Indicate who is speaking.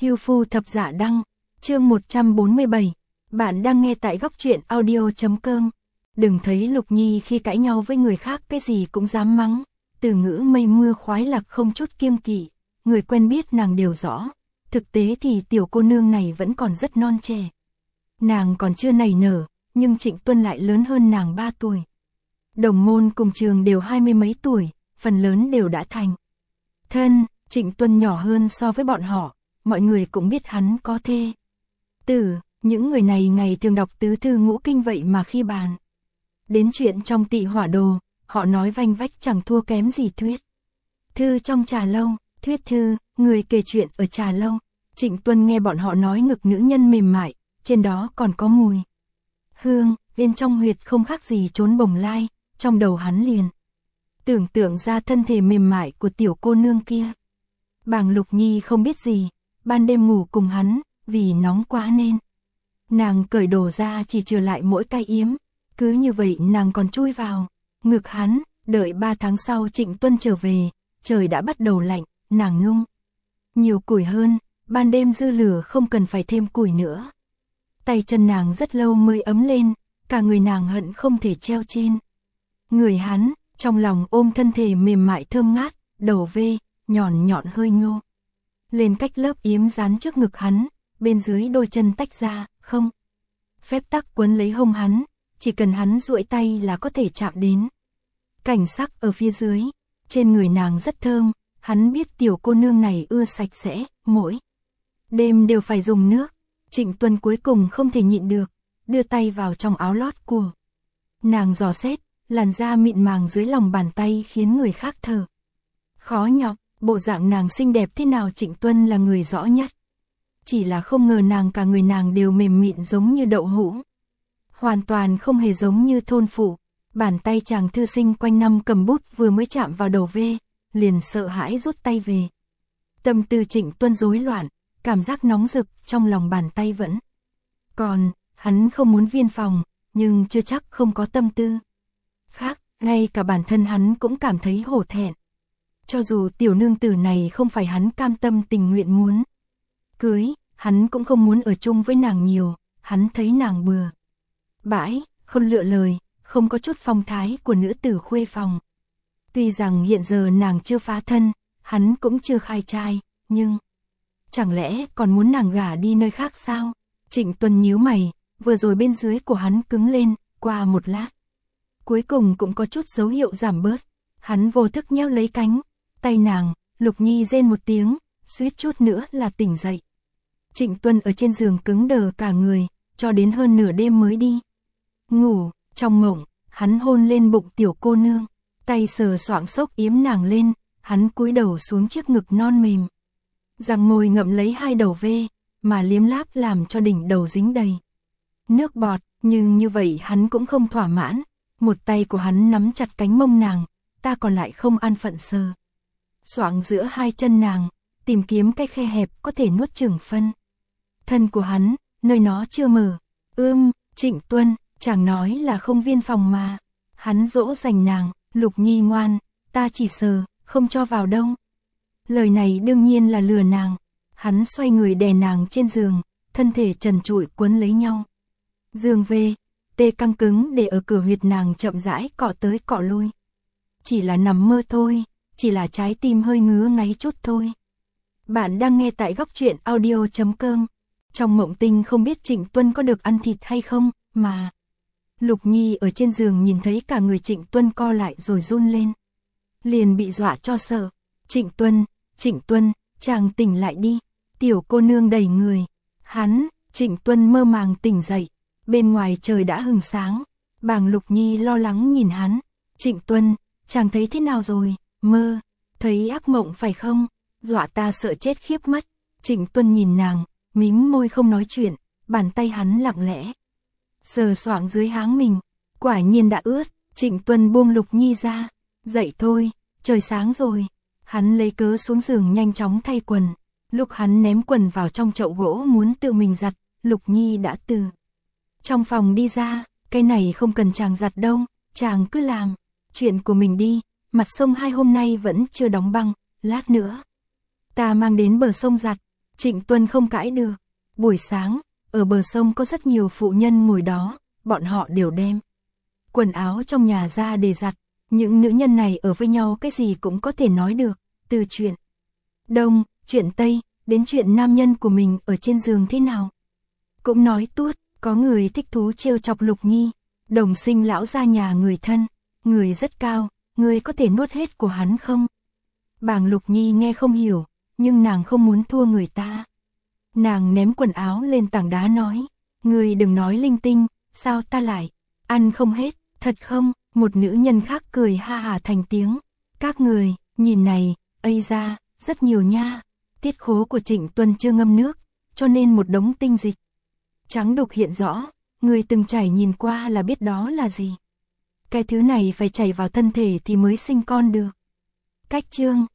Speaker 1: Hưu Phu Thập Dạ Đăng, chương 147. Bạn đang nghe tại góc truyện audio.com. Đừng thấy Lục Nhi khi cãi nhau với người khác cái gì cũng dám mắng, từ ngữ mây mưa khoái lạc không chút kiêng kỵ, người quen biết nàng đều rõ. Thực tế thì tiểu cô nương này vẫn còn rất non trẻ. Nàng còn chưa nảy nở, nhưng Trịnh Tuân lại lớn hơn nàng 3 tuổi. Đồng môn cùng trường đều 20 mấy tuổi, phần lớn đều đã thành thân. Trịnh Tuân nhỏ hơn so với bọn họ, mọi người cũng biết hắn có thê tử, những người này ngày thường đọc tứ thư ngũ kinh vậy mà khi bàn đến chuyện trong Tị Hỏa Đồ, họ nói vanh vách chẳng thua kém gì thuyết thư trong trà lâu, thuyết thư, người kể chuyện ở trà lâu. Trịnh Tuân nghe bọn họ nói ngực nữ nhân mềm mại, trên đó còn có mùi hương, bên trong huyệt không khác gì trốn bồng lai, trong đầu hắn liền tưởng tượng ra thân thể mềm mại của tiểu cô nương kia. Bàng Lục Nhi không biết gì, ban đêm ngủ cùng hắn, vì nóng quá nên nàng cởi đồ ra chỉ trừ lại mỗi cái yếm, cứ như vậy nàng còn chui vào ngực hắn. Đợi 3 tháng sau Trịnh Tuân trở về, trời đã bắt đầu lạnh, nàng nung nhiều củi hơn, ban đêm dư lửa không cần phải thêm củi nữa. Tay chân nàng rất lâu mới ấm lên, cả người nàng hận không thể treo trên người hắn, trong lòng ôm thân thể mềm mại thơm ngát, đầu vê, nhọn nhọn hơi nhô lên cách lớp yếm dán trước ngực hắn, bên dưới đôi chân tách ra, không phép tắc quấn lấy hông hắn, chỉ cần hắn duỗi tay là có thể chạm đến cảnh sắc ở phía dưới. Trên người nàng rất thơm, hắn biết tiểu cô nương này ưa sạch sẽ, mỗi đêm đều phải dùng nước. Trịnh Tuân cuối cùng không thể nhịn được, đưa tay vào trong áo lót của nàng dò xét, làn da mịn màng dưới lòng bàn tay khiến người khác thở khó nhọc. Bộ dạng nàng xinh đẹp thế nào Trịnh Tuân là người rõ nhất, chỉ là không ngờ nàng cả người nàng đều mềm mịn giống như đậu hũ, hoàn toàn không hề giống như thôn phụ. Bàn tay chàng thư sinh quanh năm cầm bút vừa mới chạm vào đầu vê, liền sợ hãi rút tay về. Tâm tư Trịnh Tuân rối loạn, cảm giác nóng rực trong lòng bàn tay vẫn còn, hắn không muốn viên phòng, nhưng chưa chắc không có tâm tư khác, ngay cả bản thân hắn cũng cảm thấy hổ thẹn. Cho dù tiểu nương tử này không phải hắn cam tâm tình nguyện muốn cưới, hắn cũng không muốn ở chung với nàng nhiều, hắn thấy nàng bừa bãi, không lựa lời, không có chút phong thái của nữ tử khuê phòng. Tuy rằng hiện giờ nàng chưa phá thân, hắn cũng chưa khai trai, nhưng chẳng lẽ còn muốn nàng gả đi nơi khác sao? Trịnh Tuân nhíu mày, vừa rồi bên dưới của hắn cứng lên, qua một lát cuối cùng cũng có chút dấu hiệu giảm bớt. Hắn vô thức nhéo lấy cánh tay nàng, Lục Nhi rên một tiếng, suýt chút nữa là tỉnh dậy. Trịnh Tuân ở trên giường cứng đờ cả người, cho đến hơn nửa đêm mới đi ngủ. Trong mộng, hắn hôn lên bụng tiểu cô nương, tay sờ soạng xốc yếm nàng lên, hắn cúi đầu xuống chiếc ngực non mềm, rằng môi ngậm lấy hai đầu vê, mà liếm láp làm cho đỉnh đầu dính đầy nước bọt, nhưng như vậy hắn cũng không thỏa mãn. Một tay của hắn nắm chặt cánh mông nàng, ta còn lại không an phận sờ soạng giữa hai chân nàng, tìm kiếm cái khe hẹp có thể nuốt chửng phân thân của hắn, nơi nó chưa mở. Trịnh Tuân, chàng nói là không viên phòng mà. Hắn dỗ dành nàng, Lục Nhi ngoan, ta chỉ sờ, không cho vào đâu. Lời này đương nhiên là lừa nàng. Hắn xoay người đè nàng trên giường, thân thể trần trụi quấn lấy nhau. Giường về, tê căng cứng để ở cửa huyệt nàng chậm rãi cọ tới cọ lui. Chỉ là nằm mơ thôi, chỉ là trái tim hơi ngứa ngáy chút thôi. Bạn đang nghe tại góc truyện audio.com. Trong mộng tinh không biết Trịnh Tuân có được ăn thịt hay không, mà Lục Nhi ở trên giường nhìn thấy cả người Trịnh Tuân co lại rồi run lên, liền bị dọa cho sợ. Trịnh Tuân, chàng tỉnh lại đi. Tiểu cô nương đẩy người hắn. Trịnh Tuân mơ màng tỉnh dậy, bên ngoài trời đã hừng sáng. Bàng Lục Nhi lo lắng nhìn hắn. Trịnh Tuân, chàng thấy thế nào rồi? Mơ thấy ác mộng phải không? Dọa ta sợ chết khiếp mất. Trịnh Tuân nhìn nàng, mím môi không nói chuyện, bàn tay hắn lặng lẽ sờ soạng dưới háng mình, quả nhiên đã ướt. Trịnh Tuân buông Lục Nhi ra, dậy thôi, trời sáng rồi. Hắn lấy cớ xuống giường nhanh chóng thay quần. Lúc hắn ném quần vào trong chậu gỗ muốn tự mình giặt, Lục Nhi đã từ trong phòng đi ra. Cái này không cần chàng giặt đâu, chàng cứ làm chuyện của mình đi. Mặt sông 2 hôm nay vẫn chưa đóng băng, lát nữa ta mang đến bờ sông giặt. Trịnh Tuân không cãi được. Buổi sáng, ở bờ sông có rất nhiều phụ nhân ngồi đó, bọn họ đều đem quần áo trong nhà ra để giặt. Những nữ nhân này ở với nhau cái gì cũng có thể nói được, từ chuyện Đông, chuyện Tây, đến chuyện nam nhân của mình ở trên giường thế nào. Cũng nói tuốt, có người thích thú trêu chọc Lục Nhi. Đồng Sinh lão ra nhà người thân, người rất cao, người có thể nuốt hết của hắn không? Bàng Lục Nhi nghe không hiểu, nhưng nàng không muốn thua người ta. Nàng ném quần áo lên tảng đá nói, người đừng nói linh tinh, sao ta lại ăn không hết, thật không? Một nữ nhân khác cười ha hà thành tiếng. Các người, nhìn này, ây ra, rất nhiều nha. Tiết khố của Trịnh Tuân chưa ngâm nước, cho nên một đống tinh dịch trắng đục hiện rõ, người từng chảy nhìn qua là biết đó là gì. Cái thứ này phải chảy vào thân thể thì mới sinh con được. Cách chương